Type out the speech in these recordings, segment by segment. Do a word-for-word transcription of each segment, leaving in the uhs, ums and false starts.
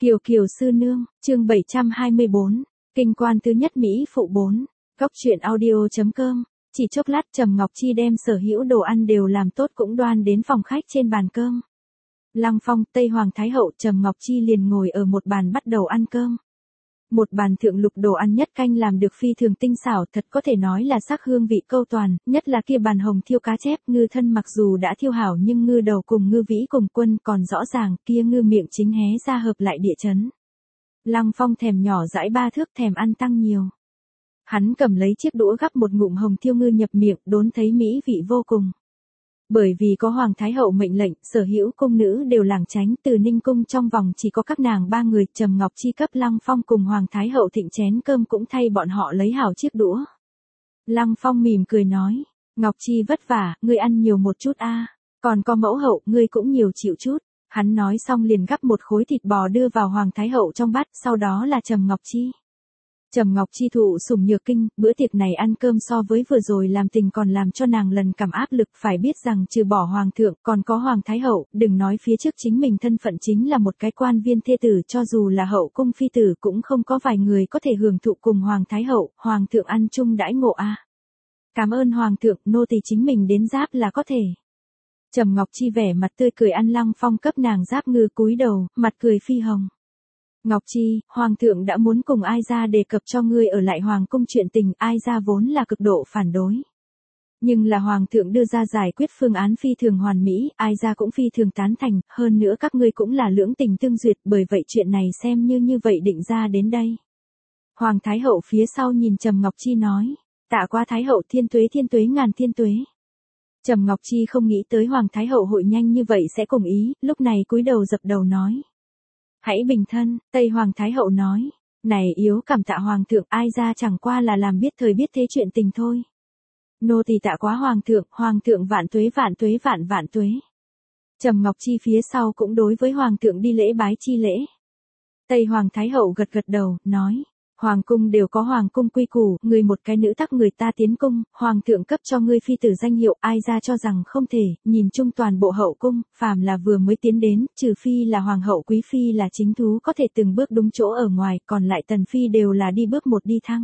Kiều Kiều sư nương, chương bảy trăm hai mươi bốn, kinh quan thứ nhất Mỹ phụ bốn, góc truyện audio.com, chỉ chốc lát Trầm Ngọc Chi đem sở hữu đồ ăn đều làm tốt cũng đoan đến phòng khách trên bàn cơm. Lăng Phong, Tây Hoàng Thái Hậu, Trầm Ngọc Chi liền ngồi ở một bàn bắt đầu ăn cơm. Một bàn thượng lục đồ ăn nhất canh làm được phi thường tinh xảo, thật có thể nói là sắc hương vị câu toàn, nhất là kia bàn hồng thiêu cá chép, ngư thân mặc dù đã thiêu hảo nhưng ngư đầu cùng ngư vĩ cùng quân còn rõ ràng, kia ngư miệng chính hé ra hợp lại địa chấn. Lăng Phong thèm nhỏ dãi ba thước, thèm ăn tăng nhiều. Hắn cầm lấy chiếc đũa gắp một ngụm hồng thiêu ngư nhập miệng, đốn thấy mỹ vị vô cùng. Bởi vì có Hoàng Thái Hậu mệnh lệnh, sở hữu cung nữ đều lảng tránh, từ Ninh cung trong vòng chỉ có các nàng ba người, Trầm Ngọc Chi cấp Lăng Phong cùng Hoàng Thái Hậu thịnh chén cơm cũng thay bọn họ lấy hảo chiếc đũa. Lăng Phong mỉm cười nói, Ngọc Chi vất vả, ngươi ăn nhiều một chút a, còn có mẫu hậu, ngươi cũng nhiều chịu chút. Hắn nói xong liền gắp một khối thịt bò đưa vào Hoàng Thái Hậu trong bát, sau đó là Trầm Ngọc Chi. Trầm Ngọc Chi thụ sủng nhược kinh, bữa tiệc này ăn cơm so với vừa rồi làm tình còn làm cho nàng lần cảm áp lực, phải biết rằng trừ bỏ Hoàng thượng, còn có Hoàng Thái Hậu, đừng nói phía trước chính mình thân phận chính là một cái quan viên thê tử, cho dù là hậu cung phi tử cũng không có vài người có thể hưởng thụ cùng Hoàng Thái Hậu, Hoàng thượng ăn chung đãi ngộ a. Cảm ơn Hoàng thượng, nô tỳ chính mình đến giáp là có thể. Trầm Ngọc Chi vẻ mặt tươi cười ăn Lăng Phong cấp nàng giáp ngư cúi đầu, mặt cười phi hồng. Ngọc Chi, Hoàng thượng đã muốn cùng Ai Gia đề cập cho ngươi ở lại Hoàng cung chuyện tình, Ai Gia vốn là cực độ phản đối. Nhưng là Hoàng thượng đưa ra giải quyết phương án phi thường hoàn mỹ, Ai Gia cũng phi thường tán thành, hơn nữa các ngươi cũng là lưỡng tình tương duyệt, bởi vậy chuyện này xem như như vậy định ra đến đây. Hoàng Thái Hậu phía sau nhìn Trầm Ngọc Chi nói, tạ qua Thái Hậu thiên tuế thiên tuế ngàn thiên tuế. Trầm Ngọc Chi không nghĩ tới Hoàng Thái Hậu hội nhanh như vậy sẽ cùng ý, lúc này cúi đầu dập đầu nói. Hãy bình thân, Tây Hoàng Thái Hậu nói, này yếu cảm tạ Hoàng thượng, Ai Gia chẳng qua là làm biết thời biết thế chuyện tình thôi. Nô tỳ tạ quá Hoàng thượng, Hoàng thượng vạn tuế vạn tuế vạn vạn tuế. Trầm Ngọc Chi phía sau cũng đối với Hoàng thượng đi lễ bái chi lễ. Tây Hoàng Thái Hậu gật gật đầu, nói. Hoàng cung đều có hoàng cung quy củ, người một cái nữ tắc người ta tiến cung, hoàng thượng cấp cho ngươi phi tử danh hiệu, Ai Gia cho rằng không thể, nhìn chung toàn bộ hậu cung, phàm là vừa mới tiến đến, trừ phi là hoàng hậu quý phi là chính thú có thể từng bước đúng chỗ ở ngoài, còn lại tần phi đều là đi bước một đi thăng.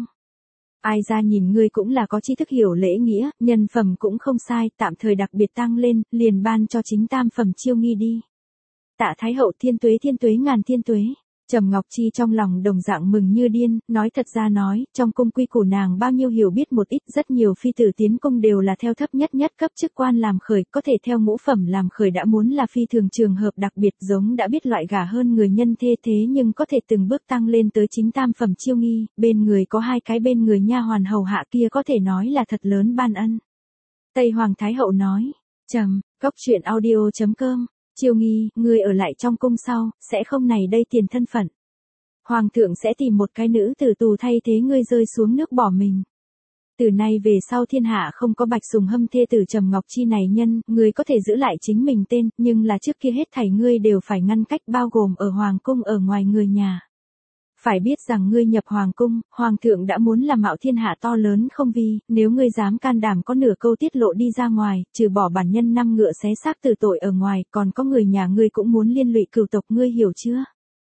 Ai Gia nhìn ngươi cũng là có tri thức hiểu lễ nghĩa, nhân phẩm cũng không sai, tạm thời đặc biệt tăng lên, liền ban cho chính tam phẩm chiêu nghi đi. Tạ Thái Hậu thiên tuế thiên tuế ngàn thiên tuế. Trầm Ngọc Chi trong lòng đồng dạng mừng như điên, nói thật ra nói, trong cung quy củ nàng bao nhiêu hiểu biết một ít, rất nhiều phi tử tiến cung đều là theo thấp nhất nhất cấp chức quan làm khởi, có thể theo ngũ phẩm làm khởi đã muốn là phi thường trường hợp đặc biệt giống đã biết loại gả hơn người nhân thê thế nhưng có thể từng bước tăng lên tới chính tam phẩm chiêu nghi, bên người có hai cái bên người nha hoàn hầu hạ kia có thể nói là thật lớn ban ân. Tây Hoàng Thái Hậu nói, Trầm, góc truyện audio.com. Chiêu nghi, ngươi ở lại trong cung sau, sẽ không này đây tiền thân phận. Hoàng thượng sẽ tìm một cái nữ tử tù thay thế ngươi rơi xuống nước bỏ mình. Từ nay về sau thiên hạ không có bạch sùng hâm thê tử Trầm Ngọc Chi này nhân, ngươi có thể giữ lại chính mình tên, nhưng là trước kia hết thảy ngươi đều phải ngăn cách bao gồm ở hoàng cung ở ngoài người nhà. Phải biết rằng ngươi nhập hoàng cung, hoàng thượng đã muốn làm mạo thiên hạ to lớn không vi, nếu ngươi dám can đảm có nửa câu tiết lộ đi ra ngoài, trừ bỏ bản nhân năm ngựa xé xác từ tội ở ngoài, còn có người nhà ngươi cũng muốn liên lụy cửu tộc, ngươi hiểu chưa?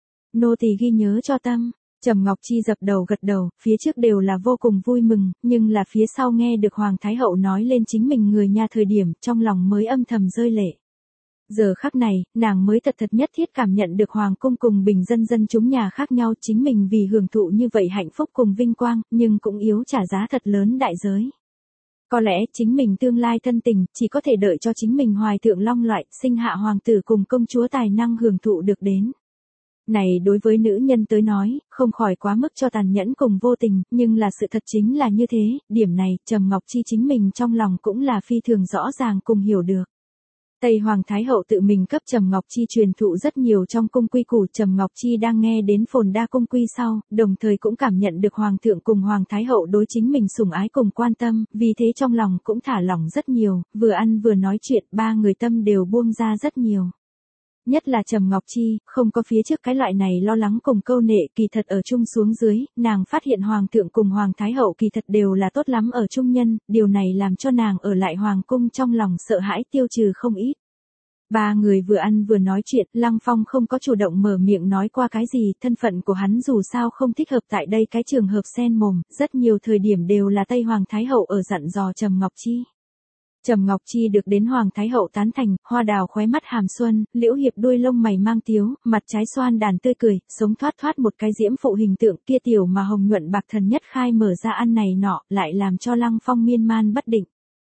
Nô tỳ ghi nhớ cho tâm. Trầm Ngọc Chi dập đầu gật đầu, phía trước đều là vô cùng vui mừng, nhưng là phía sau nghe được Hoàng Thái Hậu nói lên chính mình người nhà thời điểm, trong lòng mới âm thầm rơi lệ. Giờ khắc này, nàng mới thật thật nhất thiết cảm nhận được hoàng cung cùng bình dân dân chúng nhà khác nhau, chính mình vì hưởng thụ như vậy hạnh phúc cùng vinh quang, nhưng cũng yếu trả giá thật lớn đại giới. Có lẽ chính mình tương lai thân tình, chỉ có thể đợi cho chính mình hoài thượng long loại, sinh hạ hoàng tử cùng công chúa tài năng hưởng thụ được đến. Này đối với nữ nhân tới nói, không khỏi quá mức cho tàn nhẫn cùng vô tình, nhưng là sự thật chính là như thế, điểm này, Trầm Ngọc Chi chính mình trong lòng cũng là phi thường rõ ràng cùng hiểu được. Tây Hoàng Thái Hậu tự mình cấp Trầm Ngọc Chi truyền thụ rất nhiều trong cung quy củ, Trầm Ngọc Chi đang nghe đến phồn đa cung quy sau, đồng thời cũng cảm nhận được Hoàng thượng cùng Hoàng Thái Hậu đối chính mình sủng ái cùng quan tâm, vì thế trong lòng cũng thả lỏng rất nhiều, vừa ăn vừa nói chuyện, ba người tâm đều buông ra rất nhiều. Nhất là Trầm Ngọc Chi, không có phía trước cái loại này lo lắng cùng câu nệ, kỳ thật ở chung xuống dưới, nàng phát hiện Hoàng thượng cùng Hoàng Thái Hậu kỳ thật đều là tốt lắm ở chung nhân, điều này làm cho nàng ở lại Hoàng cung trong lòng sợ hãi tiêu trừ không ít. Ba người vừa ăn vừa nói chuyện, Lăng Phong không có chủ động mở miệng nói qua cái gì, thân phận của hắn dù sao không thích hợp tại đây cái trường hợp sen mồm, rất nhiều thời điểm đều là Tây Hoàng Thái Hậu ở dặn dò Trầm Ngọc Chi. Trầm Ngọc Chi được đến Hoàng Thái Hậu tán thành, hoa đào khóe mắt hàm xuân, liễu hiệp đuôi lông mày mang tiếu, mặt trái xoan đàn tươi cười, sống thoát thoát một cái diễm phụ hình tượng kia tiểu mà hồng nhuận bạc thần nhất khai mở ra ăn này nọ, lại làm cho Lăng Phong miên man bất định.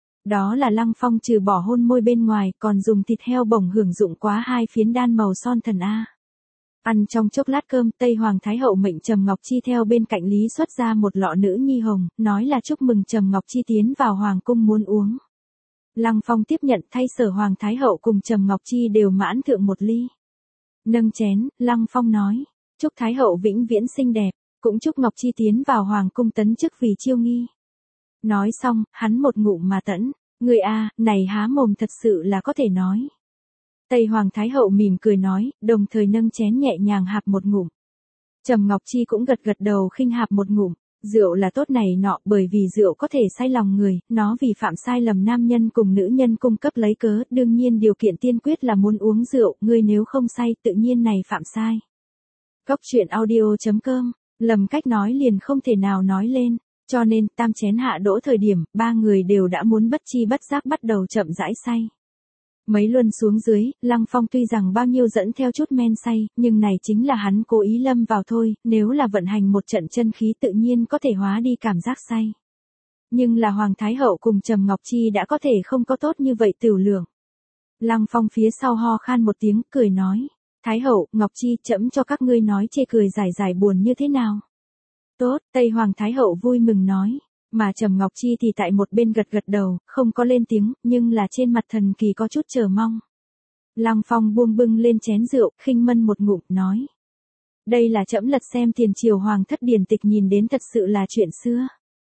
Đó là Lăng Phong trừ bỏ hôn môi bên ngoài, còn dùng thịt heo bổng hưởng dụng quá hai phiến đan màu son thần A. Ăn trong chốc lát cơm, Tây Hoàng Thái Hậu mệnh Trầm Ngọc Chi theo bên cạnh Lý xuất ra một lọ nữ nhi hồng, nói là chúc mừng Trầm Ngọc Chi tiến vào Hoàng cung muốn uống. Lăng Phong tiếp nhận thay Sở Hoàng Thái Hậu cùng Trầm Ngọc Chi đều mãn thượng một ly. Nâng chén, Lăng Phong nói, chúc Thái Hậu vĩnh viễn xinh đẹp, cũng chúc Ngọc Chi tiến vào Hoàng cung tấn chức vì chiêu nghi. Nói xong, hắn một ngụm mà tẫn, người a, này há mồm thật sự là có thể nói. Tây Hoàng Thái Hậu mỉm cười nói, đồng thời nâng chén nhẹ nhàng hạp một ngụm. Trầm Ngọc Chi cũng gật gật đầu khinh hạp một ngụm, rượu là tốt này nọ bởi vì rượu có thể say lòng người, nó vì phạm sai lầm nam nhân cùng nữ nhân cung cấp lấy cớ, đương nhiên điều kiện tiên quyết là muốn uống rượu, ngươi nếu không say tự nhiên này phạm sai. Cốc truyện audio chấm com, lầm cách nói liền không thể nào nói lên. Cho nên, tam chén hạ đỗ thời điểm, ba người đều đã muốn bất chi bất giác bắt đầu chậm rãi say. Mấy luân xuống dưới, Lăng Phong tuy rằng bao nhiêu dẫn theo chút men say, nhưng này chính là hắn cố ý lâm vào thôi, nếu là vận hành một trận chân khí tự nhiên có thể hóa đi cảm giác say. Nhưng là Hoàng Thái Hậu cùng Trầm Ngọc Chi đã có thể không có tốt như vậy tửu lượng. Lăng Phong phía sau ho khan một tiếng, cười nói, Thái Hậu, Ngọc Chi, trẫm cho các ngươi nói chê cười giải giải buồn như thế nào. Tốt, Tây Hoàng Thái Hậu vui mừng nói, mà Trầm Ngọc Chi thì tại một bên gật gật đầu, không có lên tiếng, nhưng là trên mặt thần kỳ có chút chờ mong. Lăng Phong buông bưng lên chén rượu, khinh mân một ngụm, nói. Đây là trẫm lật xem tiền triều hoàng thất điển tịch nhìn đến thật sự là chuyện xưa.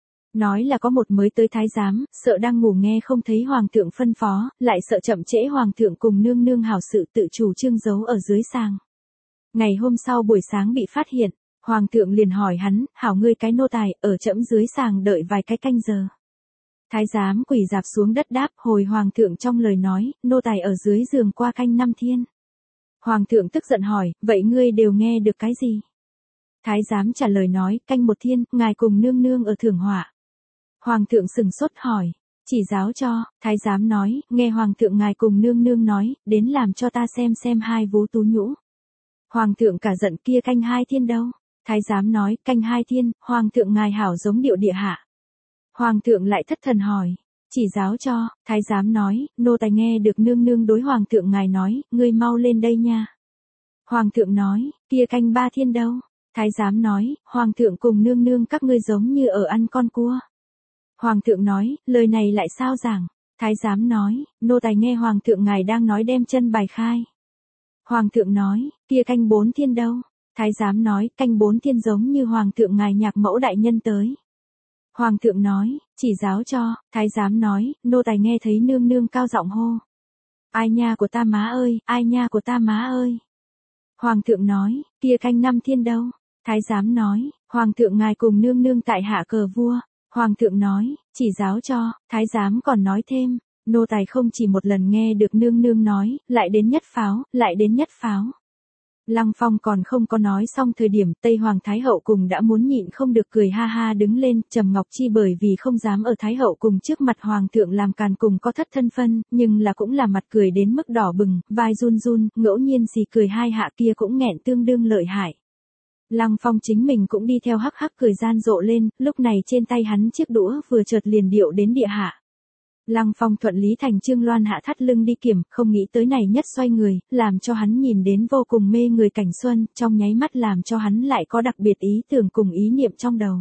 Nói là có một mới tới thái giám, sợ đang ngủ nghe không thấy hoàng thượng phân phó, lại sợ chậm trễ hoàng thượng cùng nương nương hảo sự tự chủ trương giấu ở dưới sàng. Ngày hôm sau buổi sáng bị phát hiện. Hoàng thượng liền hỏi hắn, hảo ngươi cái nô tài, ở trẫm dưới sàng đợi vài cái canh giờ. Thái giám quỳ dạp xuống đất đáp, hồi hoàng thượng trong lời nói, nô tài ở dưới giường qua canh năm thiên. Hoàng thượng tức giận hỏi, vậy ngươi đều nghe được cái gì? Thái giám trả lời nói, canh một thiên, ngài cùng nương nương ở thưởng họa. Hoàng thượng sừng sốt hỏi, chỉ giáo cho, thái giám nói, nghe hoàng thượng ngài cùng nương nương nói, đến làm cho ta xem xem hai vú tú nhũ. Hoàng thượng cả giận kia canh hai thiên đâu? Thái giám nói, canh hai thiên, hoàng thượng ngài hảo giống điệu địa hạ. Hoàng thượng lại thất thần hỏi, chỉ giáo cho, thái giám nói, nô tài nghe được nương nương đối hoàng thượng ngài nói, ngươi mau lên đây nha. Hoàng thượng nói, kia canh ba thiên đâu? Thái giám nói, hoàng thượng cùng nương nương các ngươi giống như ở ăn con cua. Hoàng thượng nói, lời này lại sao giảng? Thái giám nói, nô tài nghe hoàng thượng ngài đang nói đem chân bài khai. Hoàng thượng nói, kia canh bốn thiên đâu? Thái giám nói, canh bốn thiên giống như hoàng thượng ngài nhạc mẫu đại nhân tới. Hoàng thượng nói, chỉ giáo cho, thái giám nói, nô tài nghe thấy nương nương cao giọng hô. Ai nha của ta má ơi, ai nha của ta má ơi. Hoàng thượng nói, kia canh năm thiên đâu? Thái giám nói, hoàng thượng ngài cùng nương nương tại hạ cờ vua. Hoàng thượng nói, chỉ giáo cho, thái giám còn nói thêm, nô tài không chỉ một lần nghe được nương nương nói, lại đến nhất pháo, lại đến nhất pháo. Lăng Phong còn không có nói xong thời điểm Tây Hoàng Thái Hậu cùng đã muốn nhịn không được cười ha ha đứng lên, Trầm Ngọc Chi bởi vì không dám ở Thái Hậu cùng trước mặt Hoàng thượng làm càn cùng có thất thân phân, nhưng là cũng là mặt cười đến mức đỏ bừng, vai run run, ngẫu nhiên xì cười hai hạ kia cũng nghẹn tương đương lợi hại. Lăng Phong chính mình cũng đi theo hắc hắc cười gian rộ lên, lúc này trên tay hắn chiếc đũa vừa chợt liền điệu đến địa hạ. Lăng Phong thuận lý thành chương loan hạ thắt lưng đi kiểm, không nghĩ tới này nhất xoay người, làm cho hắn nhìn đến vô cùng mê người cảnh xuân, trong nháy mắt làm cho hắn lại có đặc biệt ý tưởng cùng ý niệm trong đầu.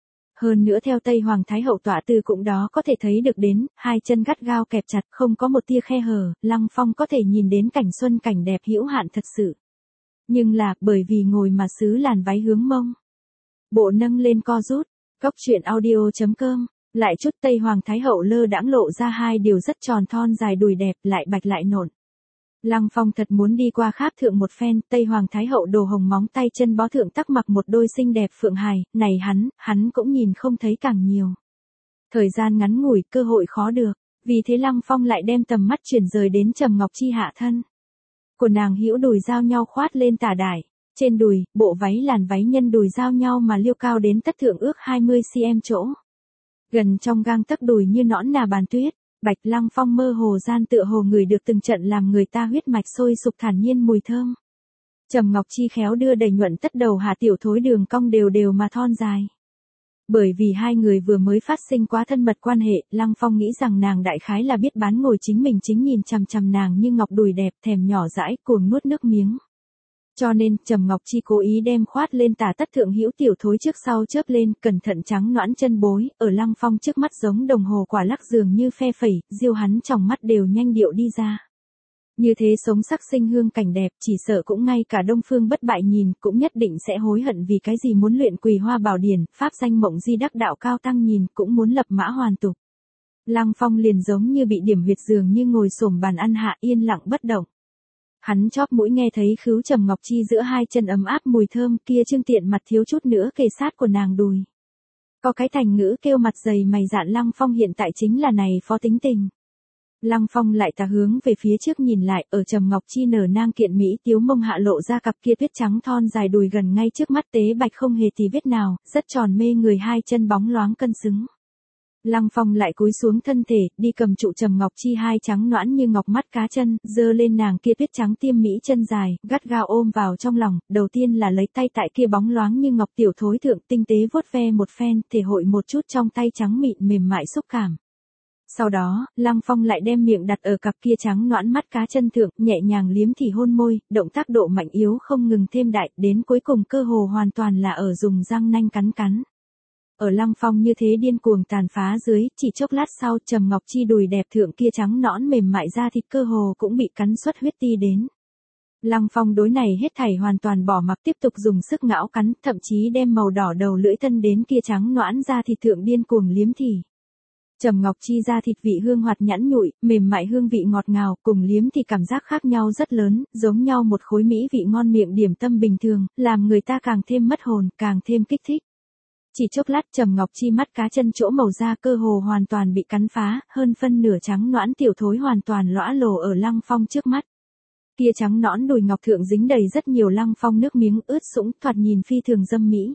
Hơn nữa theo Tây Hoàng Thái Hậu tọa tư cũng đó có thể thấy được đến, hai chân gắt gao kẹp chặt không có một tia khe hở, Lăng Phong có thể nhìn đến cảnh xuân cảnh đẹp hữu hạn thật sự. Nhưng là, bởi vì ngồi mà xứ làn váy hướng mông. Bộ nâng lên co rút, cốc truyện audio chấm com. Lại chút Tây Hoàng Thái Hậu lơ đãng lộ ra hai điều rất tròn thon dài đùi đẹp, lại bạch lại nộn. Lăng Phong thật muốn đi qua kháp thượng một phen, Tây Hoàng Thái Hậu đồ hồng móng tay chân bó thượng tắc mặc một đôi xinh đẹp phượng hài, này hắn, hắn cũng nhìn không thấy càng nhiều. Thời gian ngắn ngủi, cơ hội khó được. Vì thế Lăng Phong lại đem tầm mắt chuyển rời đến Trầm Ngọc Chi hạ thân. Của nàng hữu đùi giao nhau khoát lên tả đải. Trên đùi, bộ váy làn váy nhân đùi giao nhau mà liêu cao đến tất thượng ước hai mươi xăng-ti-mét chỗ. Gần trong gang tấc đùi như nõn nà bàn tuyết, Bạch Lăng Phong mơ hồ gian tựa hồ người được từng trận làm người ta huyết mạch sôi sục thản nhiên mùi thơm. Trầm Ngọc Chi khéo đưa đầy nhuận tất đầu hạ tiểu thối đường cong đều đều mà thon dài. Bởi vì hai người vừa mới phát sinh quá thân mật quan hệ, Lăng Phong nghĩ rằng nàng đại khái là biết bán ngồi chính mình chính nhìn chằm chằm nàng như ngọc đùi đẹp thèm nhỏ dãi cuồng nuốt nước miếng. Cho nên, Trầm Ngọc Chi cố ý đem khoát lên tả tất thượng hữu tiểu thối trước sau chớp lên, cẩn thận trắng noãn chân bối, ở Lăng Phong trước mắt giống đồng hồ quả lắc dường như phe phẩy, diêu hắn trong mắt đều nhanh điệu đi ra. Như thế sống sắc sinh hương cảnh đẹp, chỉ sợ cũng ngay cả Đông Phương Bất Bại nhìn, cũng nhất định sẽ hối hận vì cái gì muốn luyện Quỳ Hoa Bảo Điển, pháp danh mộng di đắc đạo cao tăng nhìn, cũng muốn lập mã hoàn tục. Lăng Phong liền giống như bị điểm huyệt dường như ngồi xổm bàn ăn hạ yên lặng bất động. Hắn chóp mũi nghe thấy khứu Trầm Ngọc Chi giữa hai chân ấm áp mùi thơm kia trương tiện mặt thiếu chút nữa kề sát của nàng đùi. Có cái thành ngữ kêu mặt dày mày dạn Lăng Phong hiện tại chính là này phó tính tình. Lăng Phong lại tà hướng về phía trước nhìn lại, ở Trầm Ngọc Chi nở nang kiện mỹ tiếu mông hạ lộ ra cặp kia tuyết trắng thon dài đùi gần ngay trước mắt tế bạch không hề tì vết nào, rất tròn mê người hai chân bóng loáng cân xứng. Lăng Phong lại cúi xuống thân thể, đi cầm trụ Trầm Ngọc Chi hai trắng noãn như ngọc mắt cá chân, giơ lên nàng kia tuyết trắng tiêm mỹ chân dài, gắt gao ôm vào trong lòng, đầu tiên là lấy tay tại kia bóng loáng như ngọc tiểu thối thượng tinh tế vuốt ve một phen, thể hội một chút trong tay trắng mịn mềm mại xúc cảm. Sau đó, Lăng Phong lại đem miệng đặt ở cặp kia trắng noãn mắt cá chân thượng, nhẹ nhàng liếm thì hôn môi, động tác độ mạnh yếu không ngừng thêm đại, đến cuối cùng cơ hồ hoàn toàn là ở dùng răng nanh cắn cắn. Ở Lăng Phong như thế điên cuồng tàn phá dưới, chỉ chốc lát sau Trầm Ngọc Chi đùi đẹp thượng kia trắng nõn mềm mại ra thịt cơ hồ cũng bị cắn xuất huyết ti đến. Lăng Phong đối này hết thảy hoàn toàn bỏ mặc tiếp tục dùng sức ngão cắn, thậm chí đem màu đỏ đầu lưỡi thân đến kia trắng noãn ra thịt thượng điên cuồng liếm thì. Trầm Ngọc Chi ra thịt vị hương hoạt nhẵn nhụi, mềm mại hương vị ngọt ngào, cùng liếm thì cảm giác khác nhau rất lớn, giống nhau một khối mỹ vị ngon miệng điểm tâm bình thường, làm người ta càng thêm mất hồn, càng thêm kích thích. Chỉ chốc lát Trầm Ngọc Chi mắt cá chân chỗ màu da cơ hồ hoàn toàn bị cắn phá, hơn phân nửa trắng noãn tiểu thối hoàn toàn lõa lồ ở Lăng Phong trước mắt. Kia trắng nõn đùi ngọc thượng dính đầy rất nhiều Lăng Phong nước miếng ướt sũng, thoạt nhìn phi thường dâm mỹ.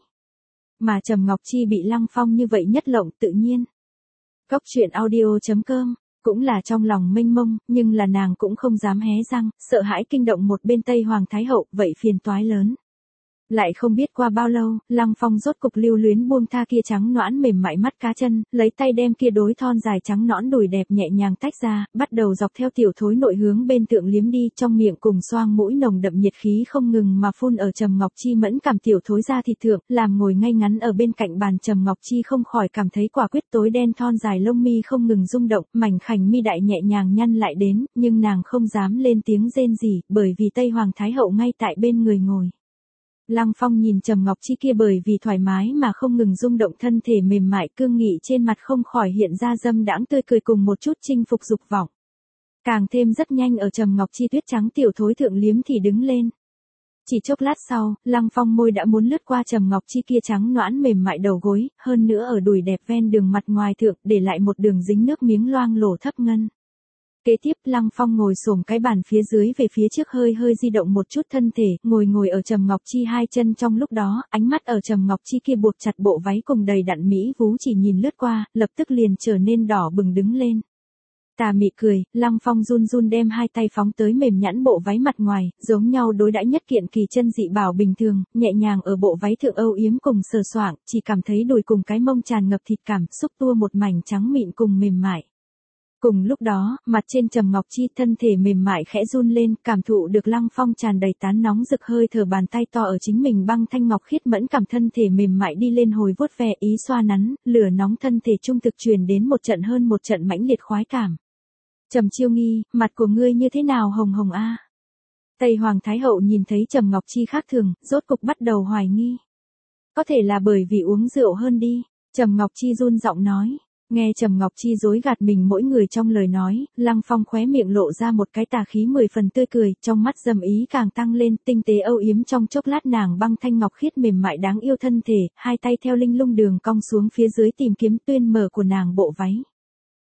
Mà Trầm Ngọc Chi bị Lăng Phong như vậy nhất lộng tự nhiên. Cốc truyện audio chấm com, cũng là trong lòng mênh mông, nhưng là nàng cũng không dám hé răng, sợ hãi kinh động một bên Tây Hoàng Thái Hậu, vậy phiền toái lớn. Lại không biết qua bao lâu, Lăng Phong rốt cục lưu luyến buông tha kia trắng noãn mềm mại mắt cá chân, lấy tay đem kia đối thon dài trắng nõn đùi đẹp nhẹ nhàng tách ra, bắt đầu dọc theo tiểu thối nội hướng bên tượng liếm đi, trong miệng cùng xoang mũi nồng đậm nhiệt khí không ngừng mà phun ở Trầm Ngọc Chi mẫn cảm tiểu thối ra thịt thượng, làm ngồi ngay ngắn ở bên cạnh bàn Trầm Ngọc Chi không khỏi cảm thấy quả quyết tối đen thon dài lông mi không ngừng rung động, mảnh khảnh mi đại nhẹ nhàng nhăn lại đến, nhưng nàng không dám lên tiếng rên gì, bởi vì Tây Hoàng Thái Hậu ngay tại bên người ngồi. Lăng Phong nhìn Trầm Ngọc Chi kia bởi vì thoải mái mà không ngừng rung động thân thể mềm mại cương nghị trên mặt không khỏi hiện ra dâm đãng tươi cười cùng một chút chinh phục dục vọng. Càng thêm rất nhanh ở Trầm Ngọc Chi tuyết trắng tiểu thối thượng liếm thì đứng lên. Chỉ chốc lát sau, Lăng Phong môi đã muốn lướt qua Trầm Ngọc Chi kia trắng noãn mềm mại đầu gối, hơn nữa ở đùi đẹp ven đường mặt ngoài thượng để lại một đường dính nước miếng loang lổ thấp ngân. Kế tiếp Lăng Phong ngồi xổm cái bàn phía dưới về phía trước hơi hơi di động một chút thân thể, ngồi ngồi ở Trầm Ngọc Chi hai chân trong lúc đó, ánh mắt ở Trầm Ngọc Chi kia buộc chặt bộ váy cùng đầy đặn mỹ vú chỉ nhìn lướt qua, lập tức liền trở nên đỏ bừng đứng lên. Tà mị cười, Lăng Phong run run đem hai tay phóng tới mềm nhẵn bộ váy mặt ngoài, giống nhau đối đãi nhất kiện kỳ chân dị bảo bình thường, nhẹ nhàng ở bộ váy thượng âu yếm cùng sờ soạng, chỉ cảm thấy đùi cùng cái mông tràn ngập thịt cảm, xúc tua một mảnh trắng mịn cùng mềm mại. Cùng lúc đó, mặt trên Trầm Ngọc Chi thân thể mềm mại khẽ run lên, cảm thụ được Lăng Phong tràn đầy tán nóng rực hơi thở bàn tay to ở chính mình băng thanh ngọc khiết mẫn cảm thân thể mềm mại đi lên hồi vuốt ve ý xoa nắn, lửa nóng thân thể trung thực truyền đến một trận hơn một trận mãnh liệt khoái cảm. Trầm Chiêu Nghi, mặt của ngươi như thế nào hồng hồng a? Tây Hoàng Thái Hậu nhìn thấy Trầm Ngọc Chi khác thường, rốt cục bắt đầu hoài nghi. Có thể là bởi vì uống rượu hơn đi, Trầm Ngọc Chi run giọng nói. Nghe Trầm Ngọc Chi dối gạt mình mỗi người trong lời nói, Lăng Phong khóe miệng lộ ra một cái tà khí mười phần tươi cười, trong mắt dâm ý càng tăng lên, tinh tế âu yếm trong chốc lát nàng băng thanh ngọc khiết mềm mại đáng yêu thân thể, hai tay theo linh lung đường cong xuống phía dưới tìm kiếm tuyên mở của nàng bộ váy.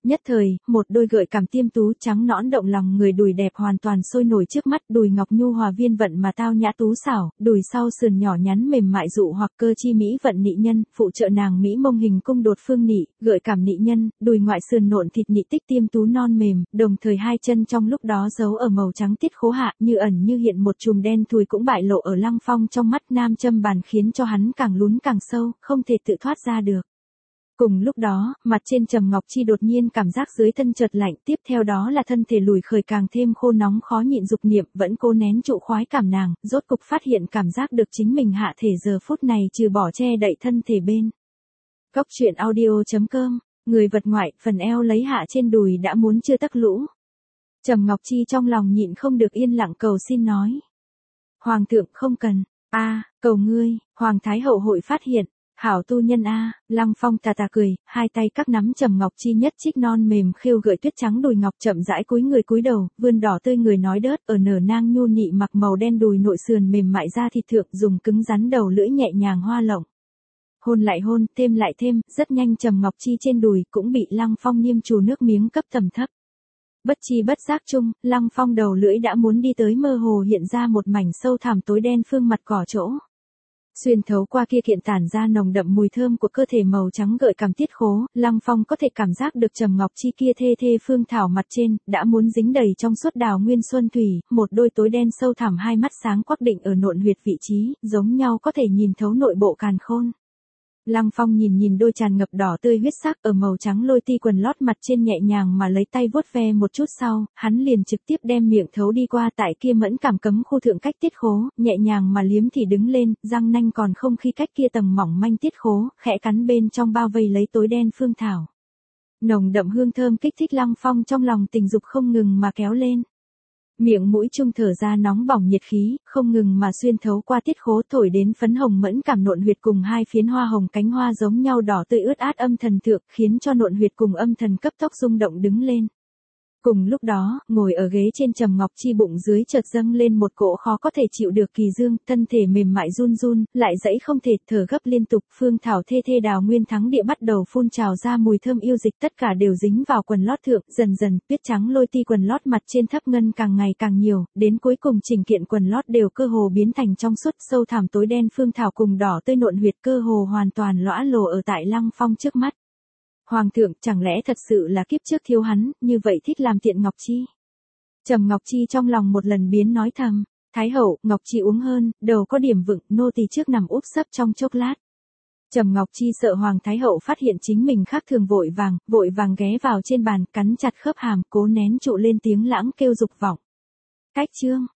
Nhất thời, một đôi gợi cảm tiêm tú trắng nõn động lòng người đùi đẹp hoàn toàn sôi nổi trước mắt, đùi ngọc nhu hòa viên vận mà tao nhã tú xảo, đùi sau sườn nhỏ nhắn mềm mại dụ hoặc cơ chi mỹ vận nị nhân, phụ trợ nàng mỹ mông hình cung đột phương nị, gợi cảm nị nhân, đùi ngoại sườn nộn thịt nị tích tiêm tú non mềm, đồng thời hai chân trong lúc đó giấu ở màu trắng tiết khố hạ, như ẩn như hiện một chùm đen thùi cũng bại lộ ở Lăng Phong trong mắt nam châm bàn khiến cho hắn càng lún càng sâu, không thể tự thoát ra được. Cùng lúc đó, mặt trên Trầm Ngọc Chi đột nhiên cảm giác dưới thân chợt lạnh, tiếp theo đó là thân thể lùi khởi càng thêm khô nóng khó nhịn dục niệm, vẫn cố nén trụ khoái cảm nàng, rốt cục phát hiện cảm giác được chính mình hạ thể giờ phút này trừ bỏ che đậy thân thể bên. Góc truyện audio chấm com, người vật ngoại, phần eo lấy hạ trên đùi đã muốn chưa tắc lũ. Trầm Ngọc Chi trong lòng nhịn không được yên lặng cầu xin nói. Hoàng thượng không cần, a cầu ngươi, Hoàng Thái Hậu hội phát hiện. Hảo tu nhân a, Lăng Phong tà tà cười, hai tay các nắm Trầm Ngọc Chi nhất trích non mềm khêu gợi tuyết trắng đùi ngọc chậm rãi cúi người cúi đầu, vươn đỏ tươi người nói đớt, ở nở nang nhu nị mặc màu đen đùi nội sườn mềm mại da thịt thượng dùng cứng rắn đầu lưỡi nhẹ nhàng hoa lộng. Hôn lại hôn, thêm lại thêm, rất nhanh Trầm Ngọc Chi trên đùi cũng bị Lăng Phong niêm trù nước miếng cấp tầm thấp. Bất chi bất giác chung, Lăng Phong đầu lưỡi đã muốn đi tới mơ hồ hiện ra một mảnh sâu thẳm tối đen phương mặt cỏ chỗ. Xuyên thấu qua kia kiện tản ra nồng đậm mùi thơm của cơ thể màu trắng gợi cảm tiết khố, Lăng Phong có thể cảm giác được Trầm Ngọc Chi kia thê thê phương thảo mặt trên, đã muốn dính đầy trong suốt đào nguyên xuân thủy, một đôi tối đen sâu thẳm hai mắt sáng quắc định ở nộn huyệt vị trí, giống nhau có thể nhìn thấu nội bộ càn khôn. Lăng Phong nhìn nhìn đôi tràn ngập đỏ tươi huyết sắc ở màu trắng lôi ti quần lót mặt trên nhẹ nhàng mà lấy tay vuốt ve một chút sau, hắn liền trực tiếp đem miệng thấu đi qua tại kia mẫn cảm cấm khu thượng cách tiết khố, nhẹ nhàng mà liếm thì đứng lên, răng nanh còn không khi cách kia tầng mỏng manh tiết khố, khẽ cắn bên trong bao vây lấy tối đen phương thảo. Nồng đậm hương thơm kích thích Lăng Phong trong lòng tình dục không ngừng mà kéo lên. Miệng mũi trung thở ra nóng bỏng nhiệt khí, không ngừng mà xuyên thấu qua tiết khố thổi đến phấn hồng mẫn cảm nộn huyệt cùng hai phiến hoa hồng cánh hoa giống nhau đỏ tươi ướt át âm thần thượng, khiến cho nộn huyệt cùng âm thần cấp tốc rung động đứng lên. Cùng lúc đó, ngồi ở ghế trên Trầm Ngọc Chi bụng dưới chợt dâng lên một cỗ khó có thể chịu được kỳ dương, thân thể mềm mại run run, lại dãy không thể, thở gấp liên tục, phương thảo thê thê đào nguyên thắng địa bắt đầu phun trào ra mùi thơm yêu dịch, tất cả đều dính vào quần lót thượng, dần dần, tuyết trắng lôi ti quần lót mặt trên thấp ngân càng ngày càng nhiều, đến cuối cùng chỉnh kiện quần lót đều cơ hồ biến thành trong suốt, sâu thẳm tối đen phương thảo cùng đỏ tươi nộn huyệt cơ hồ hoàn toàn lõa lồ ở tại Lăng Phong trước mắt. Hoàng thượng, chẳng lẽ thật sự là kiếp trước thiếu hắn, như vậy thích làm tiện Ngọc Chi. Trầm Ngọc Chi trong lòng một lần biến nói thầm, Thái Hậu, Ngọc Chi uống hơn, đầu có điểm vựng, nô tỳ trước nằm úp sấp trong chốc lát. Trầm Ngọc Chi sợ Hoàng Thái Hậu phát hiện chính mình khác thường vội vàng, vội vàng ghé vào trên bàn, cắn chặt khớp hàm, cố nén trụ lên tiếng lãng kêu dục vọng. Cách chương,